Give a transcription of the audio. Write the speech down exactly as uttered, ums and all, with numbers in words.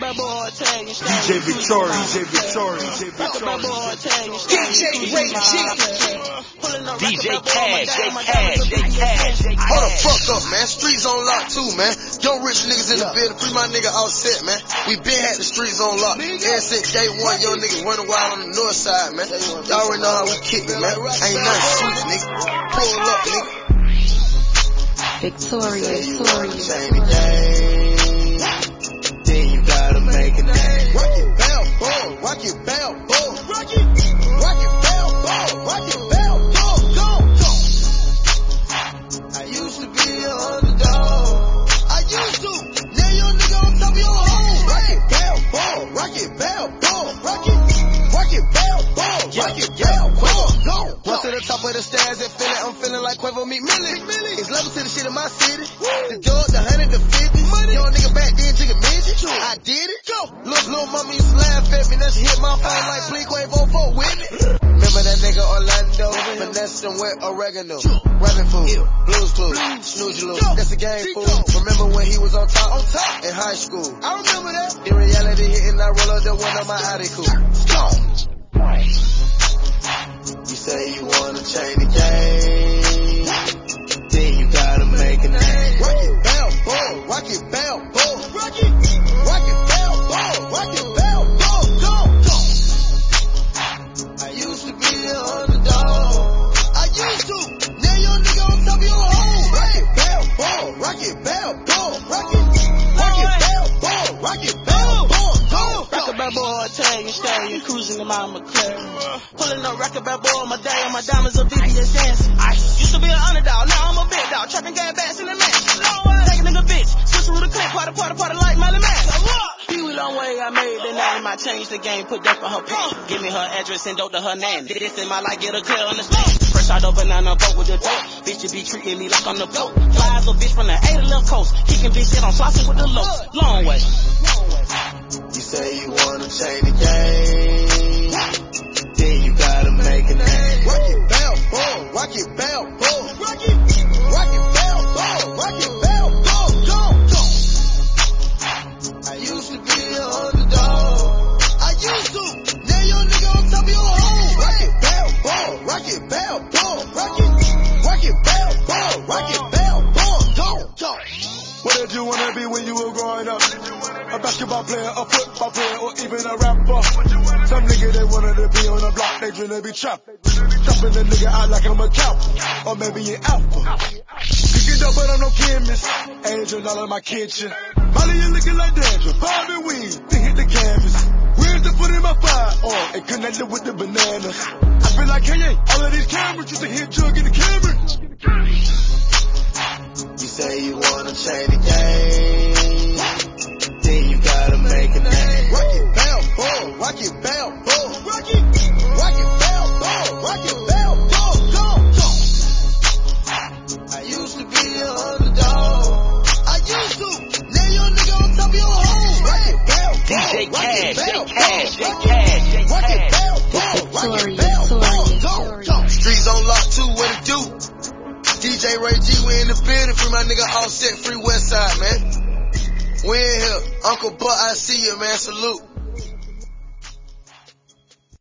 D J Victoria, D J Victoria, D J Victoria, D J Ray G. D J Cash, J Cash, J Cash, J Cash. Hold the fuck up, man. Streets on lock too, man. Young rich niggas in the building. Free my nigga Offset, man. We been had the streets on lock. Ever since day one, young niggas running wild on the north side, man. Y'all already know how we kick it, man. Ain't nothing sweet, nigga. Pull up, nigga. Victoria, Victoria. Victoria. Change the game. Then you gotta make a name. Rock it, bell, boom. Rock it, bell, boom. Rock it, rock it, bell, boom. Rock it, bell, boom. Go, go. I used to be an underdog. I used to. Now your nigga on top of your home. Rock it, bell, boom. Rock it, bell, boom. Rock it, rock it, bell, boom. Rock it, bell, boom. Go. Once to the top of the stairs and feel it, I'm feeling like Quavo meet Millie. It's level to the shit in my city. The dog, the hundred, the fifty. Young nigga back then, jigga midget. I did it. Go. Look, little mama used to laugh at me. Now she hit my phone like Bleak Quavo for with me. Remember that nigga Orlando? Vanessa with oregano. Rapping food, blues clues, snooze you lose. That's a game fool. Remember when he was on top? On top in high school. I remember that. In reality, hitting that roller, the one on my Audi cool. You say you wanna change the game, then you gotta make a name. Rock it, bell, boom. Rock it, bell, boom. Rock it, rock it, bell, boom. Rock it, bell, boom. Go, go. I used to be an underdog. I used to. Now your nigga on top of your home. Rock it, bell, boom. Rock it, bell, boom. Rock it, rock it, bell, boom. Rock it, bell, boom. Go, go. Rock a bad boy, Italian stallion, cruising in my McLaren. Pulling up, rock a bad boy, my day, my diamonds are V V S dancing. I used to be an underdog, now I'm a big dog, trapping gas bags in the mansion. Take a nigga bitch, switch through the clip, party, party, party like Miley Man. Pee-wee long way, I made the name, I changed the game, put that for her pay. Give me her address and dope to her name. This in my life, get a clear understand. Fresh out open on a boat with the dope. Bitch, you be treating me like I'm the boat. Fly as a bitch from the A to left coast. Kicking bitch shit on slossing with the low. Long way. You say you wanna change the game, then you gotta make a name. Rock it, bell, boom. Rock it, bell, boom. Rock it, rock it, bell, boom. Rock it, bell, boom. Go, go. I used to be an underdog. I used to. Now your nigga on top of your home. Rock it, bell, boom. Rock it, bell, boom. Rock it, rock it, bell, boom. Rock it, bell, boom. Go, go. What did you wanna be when you were growing up? A basketball player, a football player, or even a rapper. Some nigga they wanted to be on the block, they dream to be trapped. Chopping the nigga out like I'm a cow, or maybe an alpha. Cooking up, but I'm no chemist. Angel all in my kitchen. Molly, you looking like Dandra, Bobby weed, then hit the canvas. Where's the foot in my fire? Oh, and connected with the bananas. I feel like Kanye, all of these cameras used to hit drug in the camera. You say you wanna change the game, then you gotta make a name. Rock it, bell, boom. Rock it, bell, boom. Rock it, rock it, bell, boom. Rock it, bell, boom. Go, go. I used to be an underdog. I used to. Now your nigga on top of your home. Rock it, bell, boom. D J Cash, J Cash, J Cash, J Rock it, Cash. bell, boom. Rock it, Victoria, bell, boom. Victoria, Go, go. Streets on lock too, what it do? D J Ray G, we in the building. Free my nigga Offset, free West Side, man. We in here. Uncle Butt, I see you, man. Salute.